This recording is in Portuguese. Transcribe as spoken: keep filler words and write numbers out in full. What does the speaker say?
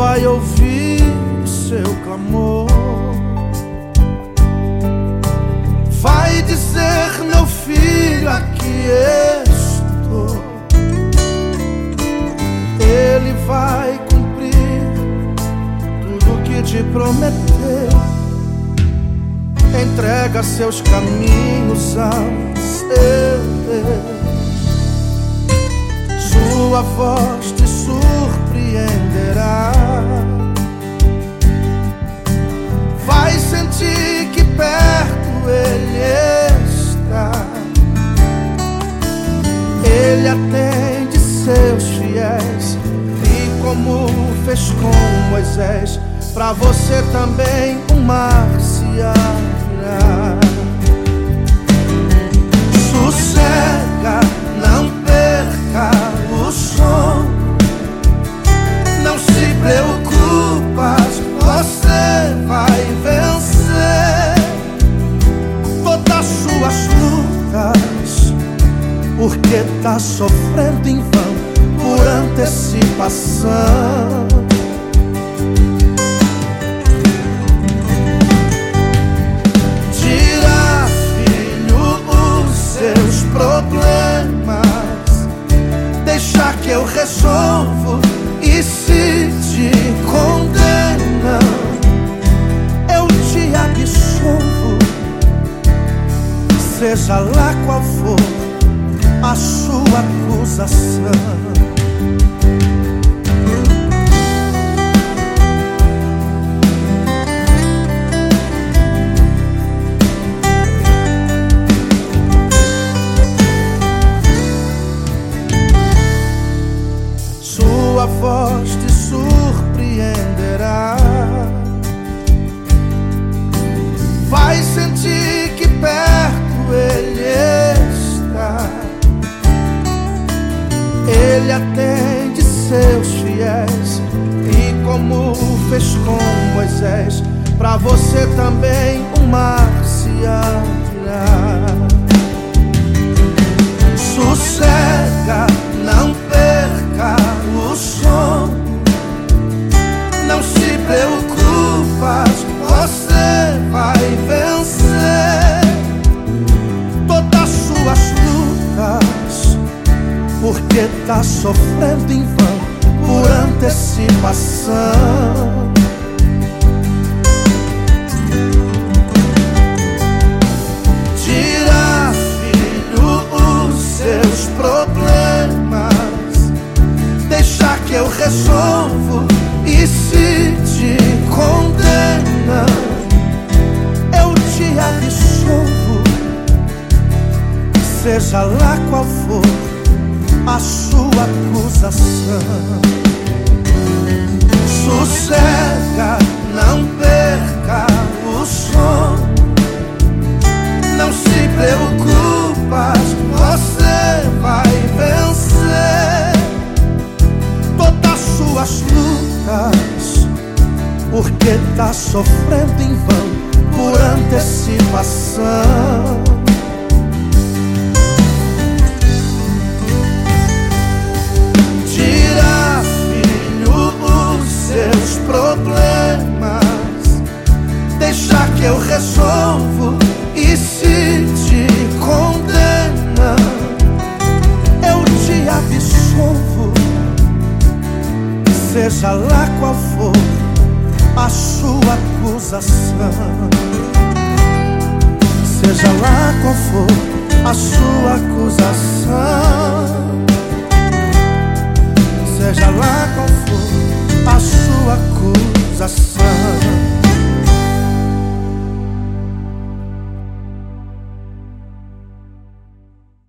vai ouvir o seu clamor. Vai dizer: meu filho, aqui estou. Ele vai cumprir tudo o que te prometeu. Entrega seus caminhos ao seu Deus. Sua voz te surpreenderá. Vai sentir que perto Ele está. Ele atende seus fiéis, e como fez com Moisés, pra você também o mar se abrirá. Sossega, não perca o sono. Não se preocupa, você vai vencer todas as suas lutas, porque tá sofrendo em vão por antecipação. Tira, filho, os seus problemas, deixa que eu resolvo. E se te condenam, eu te absolvo, seja lá qual for a sua acusação. Sua voz te surpreenderá. Vai sentir que perto Ele está. Ele atende seus fiéis, e como fez com Moisés, pra você também o mar se abrirá. Sossega, não perca o sono. Não se preocupa, você vai vencer todas as suas lutas, porque tá sofrendo em vão por antecipação. Tira, filho, os seus problemas, deixa que eu resolvo. E se te condenam, eu te absolvo, seja lá qual for a sua acusação. Sossega, não perca o sono. Não se preocupa, você vai vencer todas as suas lutas, porque tá sofrendo em vão por antecipação. Tira, filho, os seus problemas, deixa que eu resolvo. E se te condenam, eu te absolvo, seja lá qual for a sua acusação. Seja lá qual for a sua acusação. Seja lá qual